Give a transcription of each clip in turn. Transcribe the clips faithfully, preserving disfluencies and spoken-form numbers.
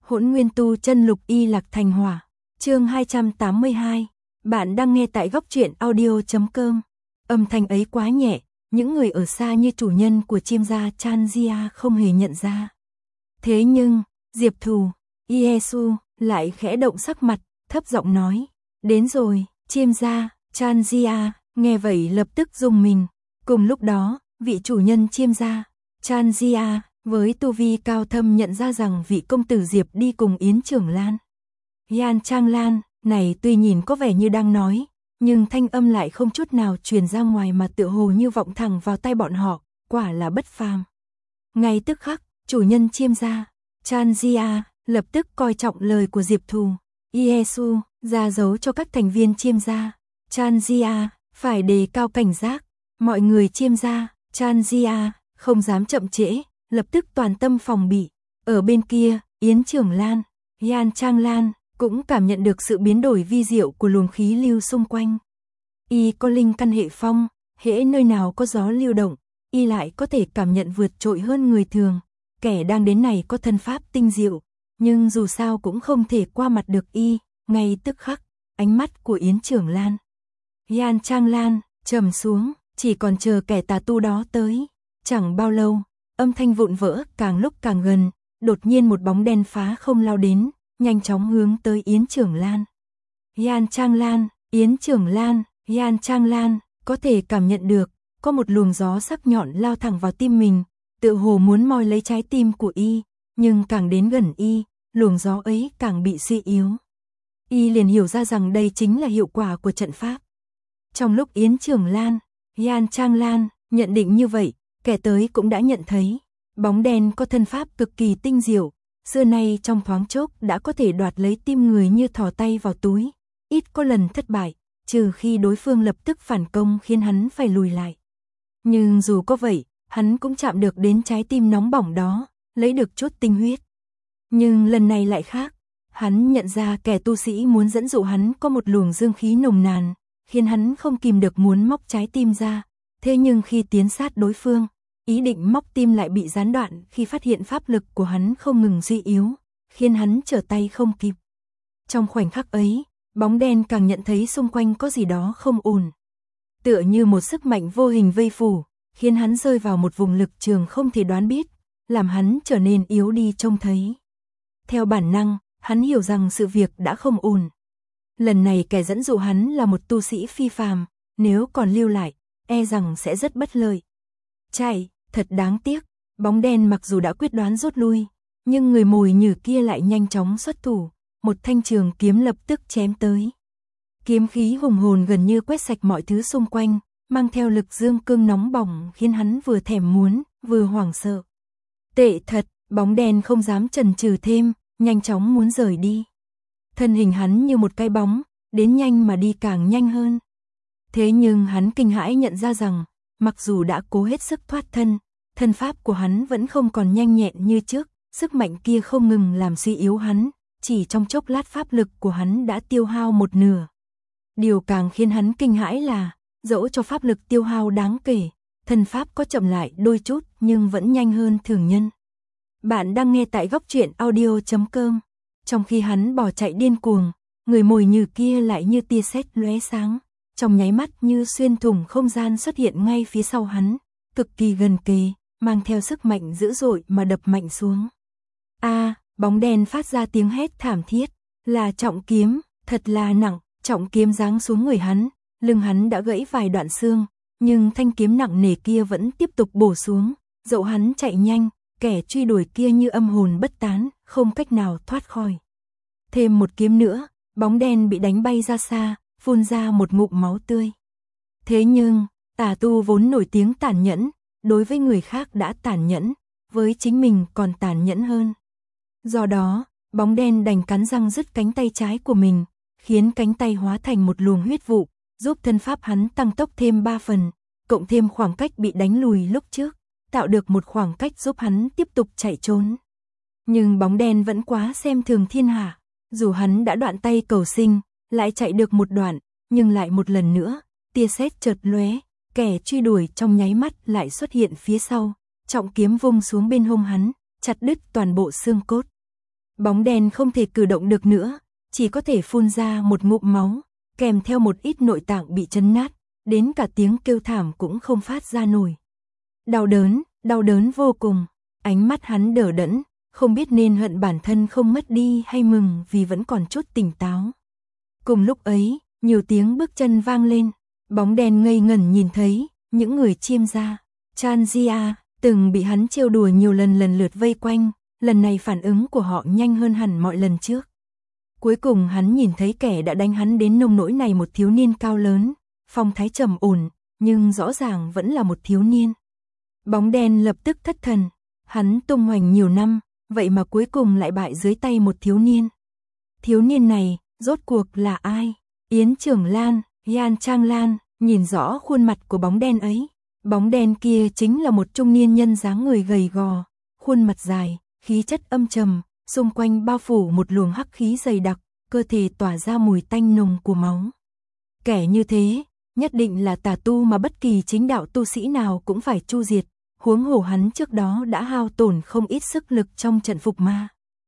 Hỗn Nguyên Tu Chân Lục Y Lạc Thành Hỏa, chương hai trăm tám mươi hai. Bạn đang nghe tại góc truyện audio chấm com. Âm thanh ấy quá nhẹ, những người ở xa như chủ nhân của Chiêm gia Chan Gia không hề nhận ra. Thế nhưng, Diệp Thù, Yesu lại khẽ động sắc mặt, thấp giọng nói, đến rồi. Chiêm gia Chan Gia nghe vậy lập tức rùng mình. Cùng lúc đó, vị chủ nhân Chiêm gia Chan Gia với tu vi cao thâm nhận ra rằng vị công tử Diệp đi cùng Yến Trưởng Lan. Yan Trang Lan này tuy nhìn có vẻ như đang nói, nhưng thanh âm lại không chút nào truyền ra ngoài mà tựa hồ như vọng thẳng vào tai bọn họ, quả là bất phàm. Ngay tức khắc, chủ nhân Chiêm gia Chan Gia lập tức coi trọng lời của Diệp Thù, Yesu ra dấu cho các thành viên Chiêm gia Chan Gia phải đề cao cảnh giác. Mọi người Chiêm gia Chan Gia không dám chậm trễ, lập tức toàn tâm phòng bị. Ở bên kia, Yến Trưởng Lan, Yan Trang Lan cũng cảm nhận được sự biến đổi vi diệu của luồng khí lưu xung quanh. Y có linh căn hệ phong, hễ nơi nào có gió lưu động, y lại có thể cảm nhận vượt trội hơn người thường. Kẻ đang đến này có thân pháp tinh diệu, nhưng dù sao cũng không thể qua mặt được y. Ngay tức khắc, ánh mắt của Yến Trưởng Lan, Yan Trang Lan trầm xuống, chỉ còn chờ kẻ tà tu đó tới. Chẳng bao lâu, âm thanh vụn vỡ càng lúc càng gần, đột nhiên một bóng đen phá không lao đến, nhanh chóng hướng tới Yến Trưởng Lan. Yan Trang Lan, Yến Trưởng Lan, Yan Trang Lan có thể cảm nhận được, có một luồng gió sắc nhọn lao thẳng vào tim mình, tựa hồ muốn moi lấy trái tim của y, nhưng càng đến gần y, luồng gió ấy càng bị suy yếu. Y liền hiểu ra rằng đây chính là hiệu quả của trận pháp. Trong lúc Yến Trưởng Lan, Yan Trang Lan nhận định như vậy, kẻ tới cũng đã nhận thấy, bóng đen có thân pháp cực kỳ tinh diệu, xưa nay trong thoáng chốc đã có thể đoạt lấy tim người như thò tay vào túi, ít có lần thất bại, trừ khi đối phương lập tức phản công khiến hắn phải lùi lại. Nhưng dù có vậy, hắn cũng chạm được đến trái tim nóng bỏng đó, lấy được chút tinh huyết. Nhưng lần này lại khác, hắn nhận ra kẻ tu sĩ muốn dẫn dụ hắn có một luồng dương khí nồng nàn, khiến hắn không kìm được muốn móc trái tim ra. Thế nhưng khi tiến sát đối phương, ý định móc tim lại bị gián đoạn khi phát hiện pháp lực của hắn không ngừng suy yếu, khiến hắn trở tay không kịp. Trong khoảnh khắc ấy, bóng đen càng nhận thấy xung quanh có gì đó không ổn. Tựa như một sức mạnh vô hình vây phủ, khiến hắn rơi vào một vùng lực trường không thể đoán biết, làm hắn trở nên yếu đi trông thấy. Theo bản năng, hắn hiểu rằng sự việc đã không ổn. Lần này kẻ dẫn dụ hắn là một tu sĩ phi phàm, nếu còn lưu lại, e rằng sẽ rất bất lợi. Chạy, thật đáng tiếc, bóng đen mặc dù đã quyết đoán rút lui, nhưng người mồi nhử kia lại nhanh chóng xuất thủ, một thanh trường kiếm lập tức chém tới. Kiếm khí hùng hồn gần như quét sạch mọi thứ xung quanh, mang theo lực dương cương nóng bỏng khiến hắn vừa thèm muốn, vừa hoảng sợ. Tệ thật, bóng đen không dám chần chừ thêm, nhanh chóng muốn rời đi. Thân hình hắn như một cái bóng, đến nhanh mà đi càng nhanh hơn. Thế nhưng hắn kinh hãi nhận ra rằng, mặc dù đã cố hết sức thoát thân, thân pháp của hắn vẫn không còn nhanh nhẹn như trước, sức mạnh kia không ngừng làm suy yếu hắn, chỉ trong chốc lát pháp lực của hắn đã tiêu hao một nửa. Điều càng khiến hắn kinh hãi là, dẫu cho pháp lực tiêu hao đáng kể, thân pháp có chậm lại đôi chút nhưng vẫn nhanh hơn thường nhân. Bạn đang nghe tại góc truyện audio chấm com. Trong khi hắn bỏ chạy điên cuồng, người mồi nhử kia lại như tia sét lóe sáng, trong nháy mắt như xuyên thủng không gian xuất hiện ngay phía sau hắn, cực kỳ gần kề, mang theo sức mạnh dữ dội mà đập mạnh xuống. A, bóng đen phát ra tiếng hét thảm thiết, là trọng kiếm, thật là nặng, trọng kiếm giáng xuống người hắn, lưng hắn đã gãy vài đoạn xương, nhưng thanh kiếm nặng nề kia vẫn tiếp tục bổ xuống, dẫu hắn chạy nhanh, kẻ truy đuổi kia như âm hồn bất tán, không cách nào thoát khỏi. Thêm một kiếm nữa, bóng đen bị đánh bay ra xa, phun ra một ngụm máu tươi. Thế nhưng, tà tu vốn nổi tiếng tàn nhẫn, đối với người khác đã tàn nhẫn, với chính mình còn tàn nhẫn hơn. Do đó, bóng đen đành cắn răng rứt cánh tay trái của mình, khiến cánh tay hóa thành một luồng huyết vụ, giúp thân pháp hắn tăng tốc thêm ba phần, cộng thêm khoảng cách bị đánh lùi lúc trước, tạo được một khoảng cách giúp hắn tiếp tục chạy trốn. Nhưng bóng đen vẫn quá xem thường thiên hạ, dù hắn đã đoạn tay cầu sinh, lại chạy được một đoạn, nhưng lại một lần nữa, tia sét chợt lóe, kẻ truy đuổi trong nháy mắt lại xuất hiện phía sau, trọng kiếm vung xuống bên hông hắn, chặt đứt toàn bộ xương cốt. Bóng đen không thể cử động được nữa, chỉ có thể phun ra một ngụm máu, kèm theo một ít nội tạng bị chấn nát, đến cả tiếng kêu thảm cũng không phát ra nổi. Đau đớn, đau đớn vô cùng, ánh mắt hắn đờ đẫn, không biết nên hận bản thân không mất đi hay mừng vì vẫn còn chút tỉnh táo. Cùng lúc ấy, nhiều tiếng bước chân vang lên, bóng đen ngây ngẩn nhìn thấy, những người chiêm gia, Changia, từng bị hắn trêu đùa nhiều lần lần lượt vây quanh, lần này phản ứng của họ nhanh hơn hẳn mọi lần trước. Cuối cùng hắn nhìn thấy kẻ đã đánh hắn đến nông nỗi này, một thiếu niên cao lớn, phong thái trầm ổn, nhưng rõ ràng vẫn là một thiếu niên. Bóng đen lập tức thất thần, hắn tung hoành nhiều năm, vậy mà cuối cùng lại bại dưới tay một thiếu niên. Thiếu niên này, rốt cuộc là ai? Yến Trưởng Lan, Yan Trang Lan, nhìn rõ khuôn mặt của bóng đen ấy. Bóng đen kia chính là một trung niên nhân dáng người gầy gò, khuôn mặt dài, khí chất âm trầm, xung quanh bao phủ một luồng hắc khí dày đặc, cơ thể tỏa ra mùi tanh nồng của máu. Kẻ như thế, nhất định là tà tu mà bất kỳ chính đạo tu sĩ nào cũng phải chu diệt, huống hồ hắn trước đó đã hao tổn không ít sức lực trong trận phục ma.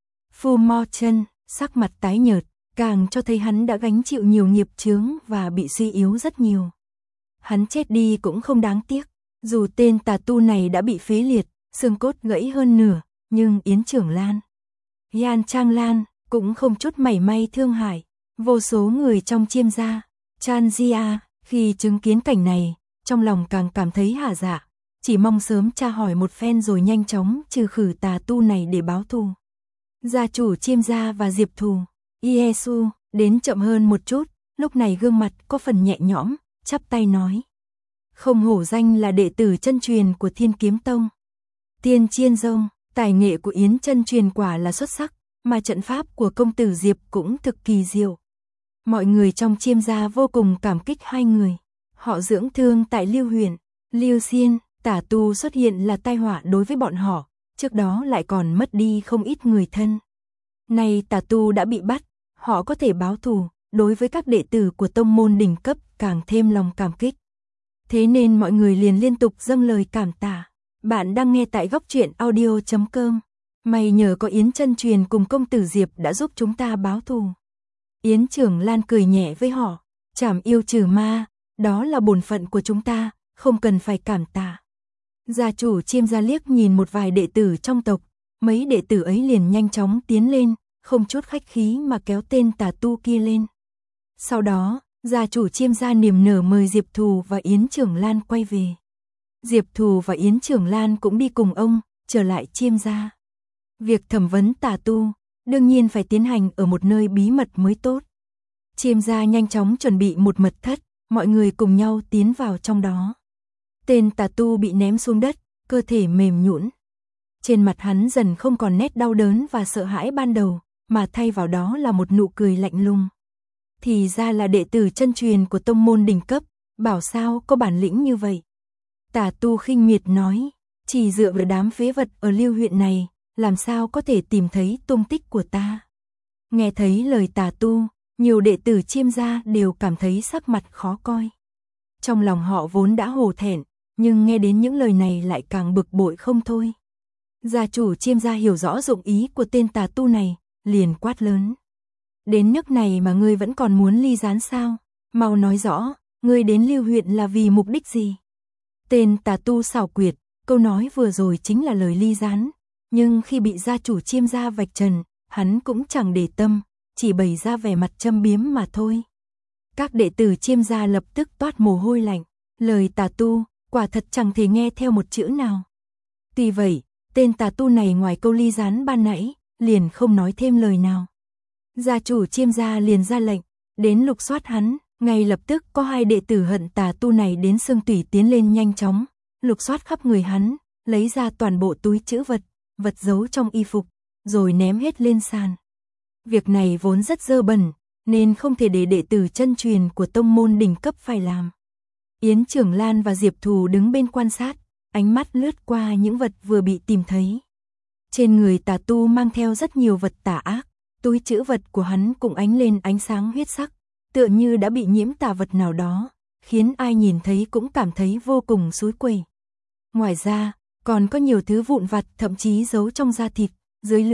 Fu Mo Chân, sắc mặt tái nhợt, càng cho thấy hắn đã gánh chịu nhiều nghiệp chướng và bị suy yếu rất nhiều. Hắn chết đi cũng không đáng tiếc, dù tên tà tu này đã bị phế liệt, xương cốt gãy hơn nửa, nhưng Yến Trưởng Lan, Yan Trang Lan cũng không chút mảy may thương hại. Vô số người trong chiêm gia, Changia, khi chứng kiến cảnh này, trong lòng càng cảm thấy hả dạ, chỉ mong sớm tra hỏi một phen rồi nhanh chóng trừ khử tà tu này để báo thù. Gia chủ chiêm gia và Diệp Thù, Iesu, đến chậm hơn một chút, lúc này gương mặt có phần nhẹ nhõm, chắp tay nói. Không hổ danh là đệ tử chân truyền của Thiên Kiếm Tông. Tiên Chiên Dông, tài nghệ của Yến chân truyền quả là xuất sắc, mà trận pháp của công tử Diệp cũng thực kỳ diệu. Mọi người trong chiêm gia vô cùng cảm kích hai người. Họ dưỡng thương tại Lưu huyện, Lưu Xiên, tà tu xuất hiện là tai họa đối với bọn họ, trước đó lại còn mất đi không ít người thân. Nay tà tu đã bị bắt, họ có thể báo thù, đối với các đệ tử của tông môn đỉnh cấp càng thêm lòng cảm kích. Thế nên mọi người liền liên tục dâng lời cảm tạ. Bạn đang nghe tại góc truyện audio chấm com. May nhờ có Yến chân truyền cùng công tử Diệp đã giúp chúng ta báo thù. Yến Trưởng Lan cười nhẹ với họ, trảm yêu trừ ma, đó là bổn phận của chúng ta, không cần phải cảm tạ. Gia chủ chiêm gia liếc nhìn một vài đệ tử trong tộc, mấy đệ tử ấy liền nhanh chóng tiến lên, không chút khách khí mà kéo tên tà tu kia lên. Sau đó, gia chủ chiêm gia niềm nở mời Diệp Thù và Yến Trưởng Lan quay về. Diệp Thù và Yến Trưởng Lan cũng đi cùng ông, trở lại chiêm gia. Việc thẩm vấn tà tu, đương nhiên phải tiến hành ở một nơi bí mật mới tốt. Chiêm gia nhanh chóng chuẩn bị một mật thất, mọi người cùng nhau tiến vào trong đó. Tên tà tu bị ném xuống đất, cơ thể mềm nhũn. Trên mặt hắn dần không còn nét đau đớn và sợ hãi ban đầu, mà thay vào đó là một nụ cười lạnh lùng. Thì ra là đệ tử chân truyền của tông môn đỉnh cấp, bảo sao có bản lĩnh như vậy. Tà tu khinh miệt nói, chỉ dựa vào đám phế vật ở Lưu huyện này, làm sao có thể tìm thấy tung tích của ta. Nghe thấy lời tà tu, nhiều đệ tử chiêm gia đều cảm thấy sắc mặt khó coi. Trong lòng họ vốn đã hổ thẹn, nhưng nghe đến những lời này lại càng bực bội không thôi. Gia chủ chiêm gia hiểu rõ dụng ý của tên tà tu này, liền quát lớn. Đến nước này mà ngươi vẫn còn muốn ly gián sao? Mau nói rõ, ngươi đến Lưu huyện là vì mục đích gì? Tên tà tu xảo quyệt, câu nói vừa rồi chính là lời ly gián, nhưng khi bị gia chủ chiêm gia vạch trần, hắn cũng chẳng để tâm, chỉ bày ra vẻ mặt châm biếm mà thôi. Các đệ tử chiêm gia lập tức toát mồ hôi lạnh, lời tà tu, quả thật chẳng thể nghe theo một chữ nào. Tuy vậy, tên tà tu này ngoài câu ly gián ban nãy, liền không nói thêm lời nào. Gia chủ chiêm gia liền ra lệnh, đến lục soát hắn, ngay lập tức có hai đệ tử hận tà tu này đến xương tủy tiến lên nhanh chóng, lục soát khắp người hắn, lấy ra toàn bộ túi trữ vật, vật giấu trong y phục, rồi ném hết lên sàn. Việc này vốn rất dơ bẩn, nên không thể để đệ tử chân truyền của tông môn đỉnh cấp phải làm. Yến Trưởng Lan và Diệp Thù đứng bên quan sát, ánh mắt lướt qua những vật vừa bị tìm thấy. Trên người tà tu mang theo rất nhiều vật tà ác, túi trữ vật của hắn cũng ánh lên ánh sáng huyết sắc, tựa như đã bị nhiễm tà vật nào đó, khiến ai nhìn thấy cũng cảm thấy vô cùng xúi quẩy. Ngoài ra, còn có nhiều thứ vụn vặt thậm chí giấu trong da thịt, dưới lưỡi,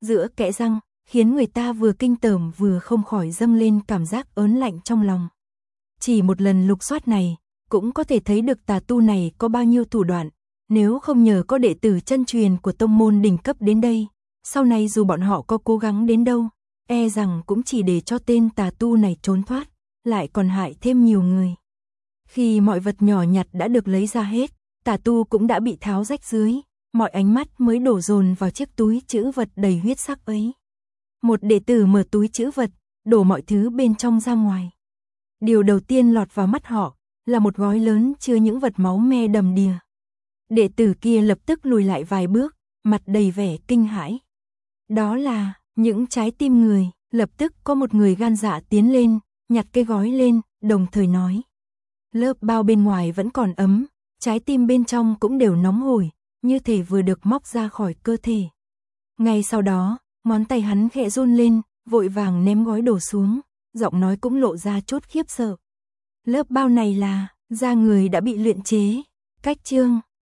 giữa kẽ răng, khiến người ta vừa kinh tởm vừa không khỏi dâng lên cảm giác ớn lạnh trong lòng. Chỉ một lần lục soát này, cũng có thể thấy được tà tu này có bao nhiêu thủ đoạn, nếu không nhờ có đệ tử chân truyền của tông môn đỉnh cấp đến đây, sau này dù bọn họ có cố gắng đến đâu, e rằng cũng chỉ để cho tên tà tu này trốn thoát, lại còn hại thêm nhiều người. Khi mọi vật nhỏ nhặt đã được lấy ra hết, tà tu cũng đã bị tháo rách dưới, mọi ánh mắt mới đổ dồn vào chiếc túi trữ vật đầy huyết sắc ấy. Một đệ tử mở túi trữ vật, đổ mọi thứ bên trong ra ngoài. Điều đầu tiên lọt vào mắt họ là một gói lớn chứa những vật máu me đầm đìa. Đệ tử kia lập tức lùi lại vài bước, mặt đầy vẻ kinh hãi. Đó là những trái tim người, lập tức có một người gan dạ tiến lên, nhặt cái gói lên, đồng thời nói. Lớp bao bên ngoài vẫn còn ấm, trái tim bên trong cũng đều nóng hổi, như thể vừa được móc ra khỏi cơ thể. Ngay sau đó, ngón tay hắn khẽ run lên, vội vàng ném gói đổ xuống, giọng nói cũng lộ ra chút khiếp sợ. Lớp bao này là da người đã bị luyện chế. Cách chương